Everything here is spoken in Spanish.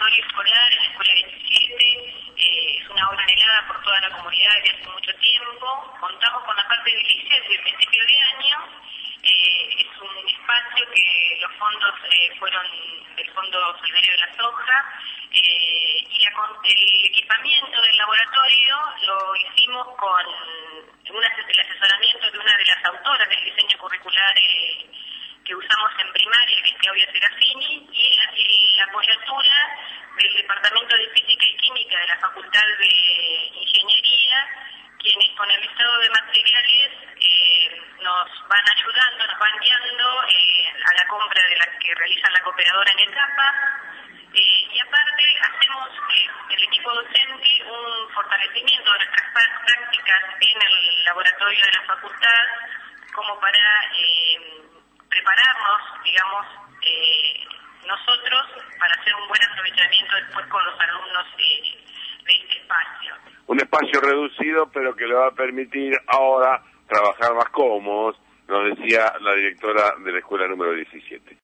laboratorio escolar en la Escuela 17, es una obra anhelada por toda la comunidad desde hace mucho tiempo. Contamos con la parte edilicia desde el principio de año. Es un espacio que los fondos fueron del Fondo Solidario de la Soja, y el equipamiento del laboratorio lo hicimos con el asesoramiento de una de las autoras del diseño curricular que usamos en primaria, que es Claudia Serafini, y la apoyatura del Departamento de Física y Química de la Facultad de Ingeniería, quienes con el listado de materiales nos van ayudando, nos van guiando a la compra de las que realizan la cooperadora en etapas, y aparte hacemos el equipo docente un fortalecimiento de nuestras prácticas en el laboratorio de la facultad, como para prepararnos, digamos, nosotros para hacer un buen aprovechamiento después con los alumnos de este espacio. Un espacio reducido, pero que le va a permitir ahora trabajar más cómodos, nos decía la directora de la escuela número 17.